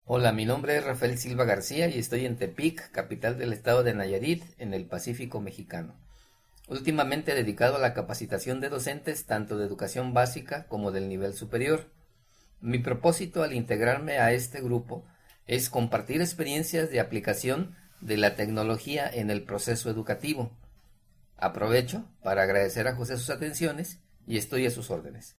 Hola, mi nombre es Rafael Silva García y estoy en Tepic, capital del estado de Nayarit, en el Pacífico mexicano. Últimamente dedicado a la capacitación de docentes tanto de educación básica como del nivel superior. Mi propósito al integrarme a este grupo es compartir experiencias de aplicación de la tecnología en el proceso educativo. Aprovecho para agradecer a José sus atenciones y estoy a sus órdenes.